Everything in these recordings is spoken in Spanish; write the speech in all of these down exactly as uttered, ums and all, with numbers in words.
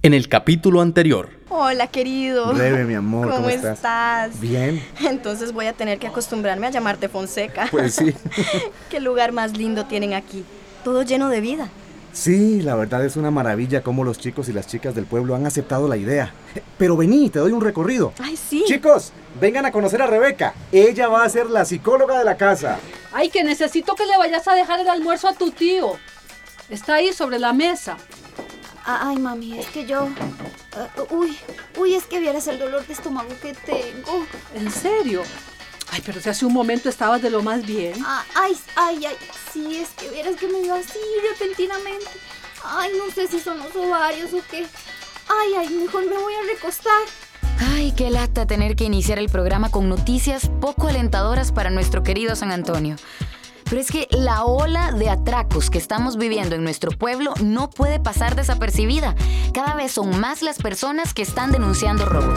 En el capítulo anterior. Hola, querido. Rebe, mi amor, ¿cómo, ¿Cómo estás? estás? Bien. Entonces voy a tener que acostumbrarme a llamarte Fonseca. Pues sí. Qué lugar más lindo tienen aquí. Todo lleno de vida. Sí, la verdad es una maravilla cómo los chicos y las chicas del pueblo han aceptado la idea. Pero vení, te doy un recorrido. Ay, sí. Chicos, vengan a conocer a Rebeca. Ella va a ser la psicóloga de la casa. Ay, que necesito que le vayas a dejar el almuerzo a tu tío. Está ahí sobre la mesa. Ay, mami, es que yo... Uh, uy, uy, es que vieras el dolor de estómago que tengo. ¿En serio? Ay, pero si hace un momento estabas de lo más bien. Ah, ay, ay, ay, sí, es que vieras que me dio así repentinamente. Ay, no sé si son los ovarios o qué. Ay, ay, mejor me voy a recostar. Ay, qué lata tener que iniciar el programa con noticias poco alentadoras para nuestro querido San Antonio. Pero es que la ola de atracos que estamos viviendo en nuestro pueblo no puede pasar desapercibida. Cada vez son más las personas que están denunciando robos.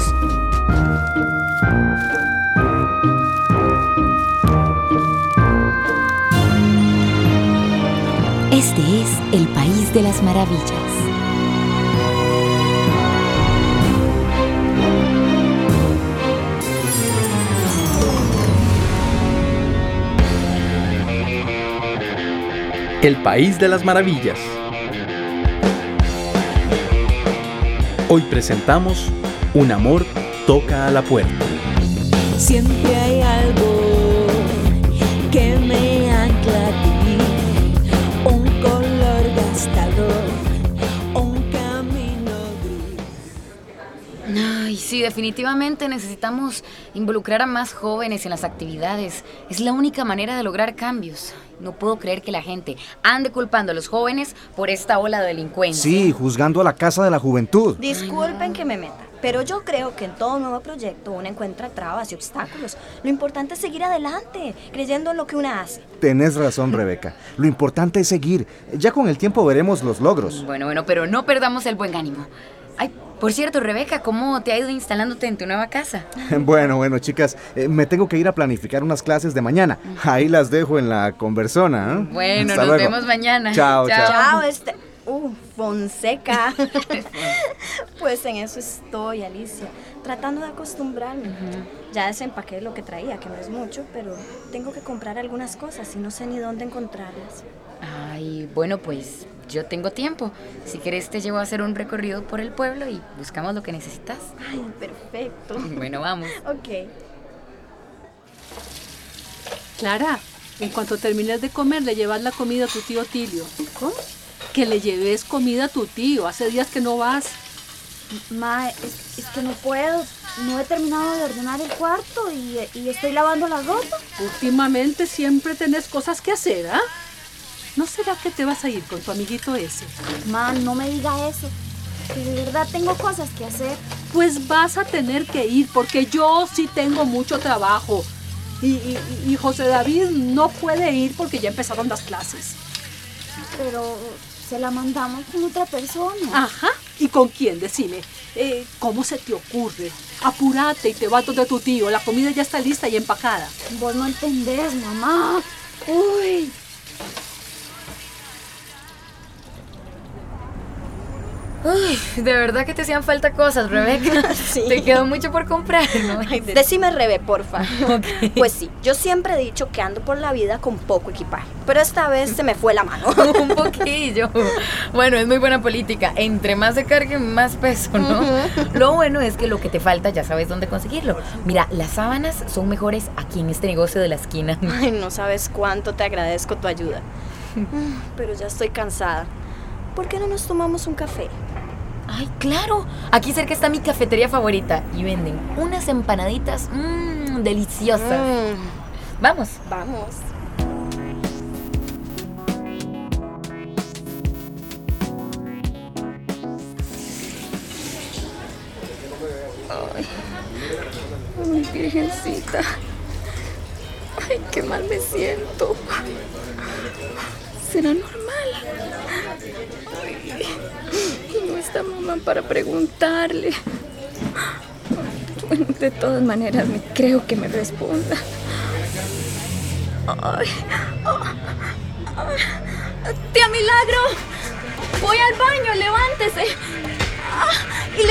Este es el País de las Maravillas. El País de las Maravillas. Hoy presentamos Un amor toca a la puerta. Siempre hay algo que me ancla a ti, un color gastador, un camino gris. Ay, sí, definitivamente necesitamos involucrar a más jóvenes en las actividades. Es la única manera de lograr cambios. No puedo creer que la gente ande culpando a los jóvenes por esta ola de delincuencia. Sí, juzgando a la Casa de la Juventud. Disculpen que me meta, pero yo creo que en todo nuevo proyecto uno encuentra trabas y obstáculos. Lo importante es seguir adelante, creyendo en lo que una hace. Tenés razón, Rebeca. Lo importante es seguir. Ya con el tiempo veremos los logros. Bueno, bueno, pero no perdamos el buen ánimo. Ay, por cierto, Rebeca, ¿cómo te ha ido instalándote en tu nueva casa? Bueno, bueno, chicas, eh, me tengo que ir a planificar unas clases de mañana. Ahí las dejo en la conversona, ¿eh? Bueno, Hasta nos luego. vemos mañana. Chao, chao. Chao, este... Uh, Fonseca. Pues en eso estoy, Alicia, tratando de acostumbrarme. Uh-huh. Ya desempaqué lo que traía, que no es mucho, pero tengo que comprar algunas cosas y no sé ni dónde encontrarlas. Ay, bueno, pues yo tengo tiempo. Si quieres te llevo a hacer un recorrido por el pueblo y buscamos lo que necesitas. Ay, perfecto. Bueno, vamos. Ok. Clara, en cuanto termines de comer, le llevas la comida a tu tío Tilio. ¿Cómo? Que le lleves comida a tu tío. Hace días que no vas. Ma, es, es que no puedo. No he terminado de ordenar el cuarto y, y estoy lavando la ropa. Últimamente siempre tenés cosas que hacer, ¿ah? ¿No será que te vas a ir con tu amiguito ese? Ma, no me diga eso. Que de verdad tengo cosas que hacer. Pues vas a tener que ir porque yo sí tengo mucho trabajo. Y, y, y José David no puede ir porque ya empezaron las clases. Pero se la mandamos con otra persona. Ajá. ¿Y con quién? Decime. Eh, ¿Cómo se te ocurre? Apúrate y te vas donde tu tío. La comida ya está lista y empacada. Vos no entendés, mamá. Uy. Uy, de verdad que te hacían falta cosas, Rebeca. Sí. Te quedó mucho por comprar, ¿no? Ay, decime, Rebe, porfa. Okay. Pues sí, yo siempre he dicho que ando por la vida con poco equipaje, pero esta vez se me fue la mano. Un poquillo. Bueno, es muy buena política. Entre más se cargue, más peso, ¿no? Uh-huh. Lo bueno es que lo que te falta ya sabes dónde conseguirlo. Mira, las sábanas son mejores aquí en este negocio de la esquina. Ay, no sabes cuánto te agradezco tu ayuda. Pero ya estoy cansada. ¿Por qué no nos tomamos un café? Ay, claro. Aquí cerca está mi cafetería favorita y venden unas empanaditas mmm, deliciosas. Mm. Vamos. Vamos. Ay, ay, virgencita. Ay, qué mal me siento. ¿Será normal? Ay, no está mamá para preguntarle. Bueno, de todas maneras, me creo que me responda. Ay, ay, ¡Tía Milagro! ¡Voy al baño! ¡Levántese!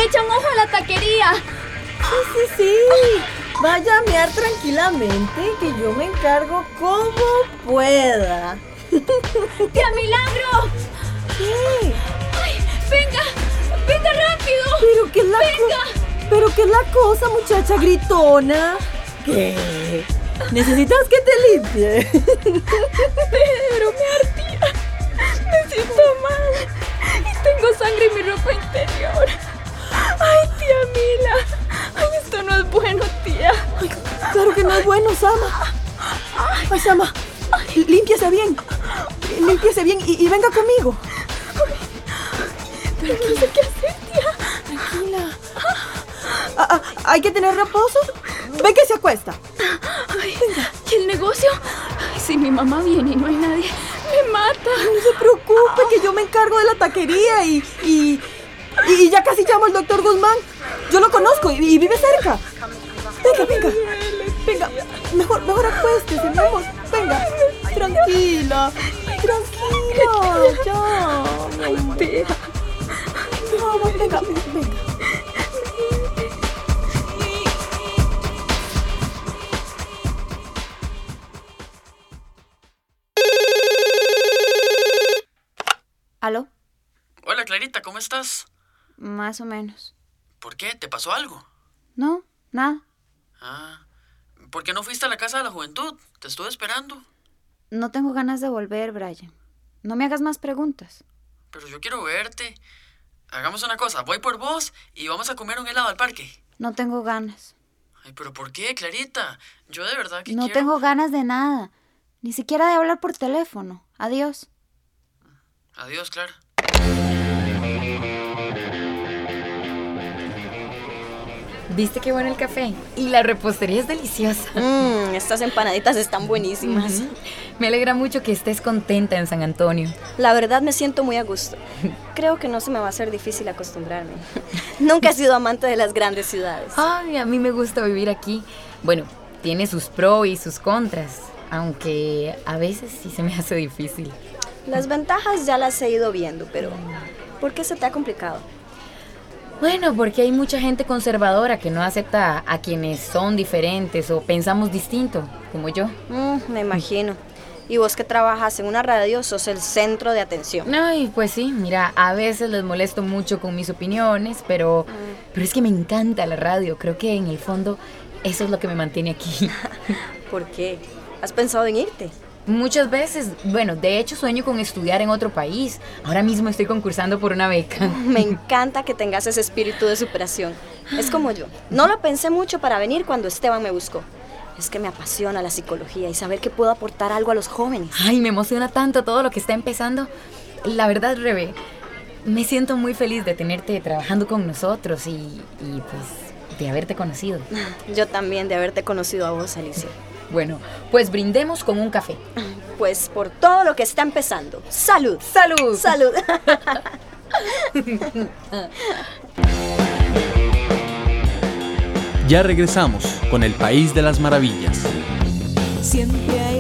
le echa un ojo a la taquería. Sí, sí, sí. Vaya a mear tranquilamente, que yo me encargo como pueda. ¡Tía Milagro! ¿Qué? ¡Ay, venga! ¡Venga rápido! ¿Pero qué es la ¡Venga! co- ¿Pero qué es la cosa, muchacha gritona? ¿Qué? ¿Necesitas que te limpie? Pero me ardía. Me siento mal. Y tengo sangre en mi ropa interior. ¡Ay, tía Mila! ¡Ay, esto no es bueno, tía! Ay, claro que no es bueno, Sama. Ay, Sama, límpiese bien. Límpiese bien y, y venga conmigo. Pero no sé qué hacer, tía. Tranquila. Ah, ah, ¿hay que tener reposo? Ven que se acuesta. Ay, ¿y el negocio? Ay, si mi mamá viene y no hay nadie, me mata. No se preocupe, que yo me encargo de la taquería y... y... Y ya casi llamo al doctor Guzmán. Yo lo conozco y, y vive cerca. Venga, venga. Venga, mejor, mejor acuéstese, mi amor. Venga, tranquila. Tranquila, ya. Ay, tía. Vamos, venga, venga. ¿Aló? Hola, Clarita, ¿cómo estás? Más o menos. ¿Por qué? ¿Te pasó algo? No, nada. Ah, ¿por qué no fuiste a la casa de la juventud? Te estuve esperando. No tengo ganas de volver, Brian. No me hagas más preguntas. Pero yo quiero verte. Hagamos una cosa, voy por vos y vamos a comer un helado al parque. No tengo ganas. Ay, ¿pero por qué, Clarita? Yo de verdad que No quiero... tengo ganas de nada. Ni siquiera de hablar por teléfono. Adiós. Adiós, Clara. ¿Viste qué bueno el café? Y la repostería es deliciosa. Mmm, estas empanaditas están buenísimas. Uh-huh. Me alegra mucho que estés contenta en San Antonio. La verdad me siento muy a gusto. Creo que no se me va a hacer difícil acostumbrarme. Nunca he sido amante de las grandes ciudades. Ay, a mí me gusta vivir aquí. Bueno, tiene sus pros y sus contras, aunque a veces sí se me hace difícil. Las ventajas ya las he ido viendo, pero ¿por qué se te ha complicado? Bueno, porque hay mucha gente conservadora que no acepta a quienes son diferentes o pensamos distinto, como yo. Mm, me imagino. Y vos que trabajas en una radio, sos el centro de atención. Ay, pues sí, mira, a veces les molesto mucho con mis opiniones, pero, mm. pero es que me encanta la radio. Creo que en el fondo eso es lo que me mantiene aquí. ¿Por qué? ¿Has pensado en irte? Muchas veces. Bueno, de hecho sueño con estudiar en otro país. Ahora mismo estoy concursando por una beca. Me encanta que tengas ese espíritu de superación. Es como yo. No lo pensé mucho para venir cuando Esteban me buscó. Es que me apasiona la psicología y saber que puedo aportar algo a los jóvenes. Ay, me emociona tanto todo lo que está empezando. La verdad, Rebe, me siento muy feliz de tenerte trabajando con nosotros y, y pues de haberte conocido. Yo también de haberte conocido a vos, Alicia. Bueno, pues brindemos con un café. Pues por todo lo que está empezando. ¡Salud! ¡Salud! ¡Salud! Ya regresamos con el País de las Maravillas. Siempre hay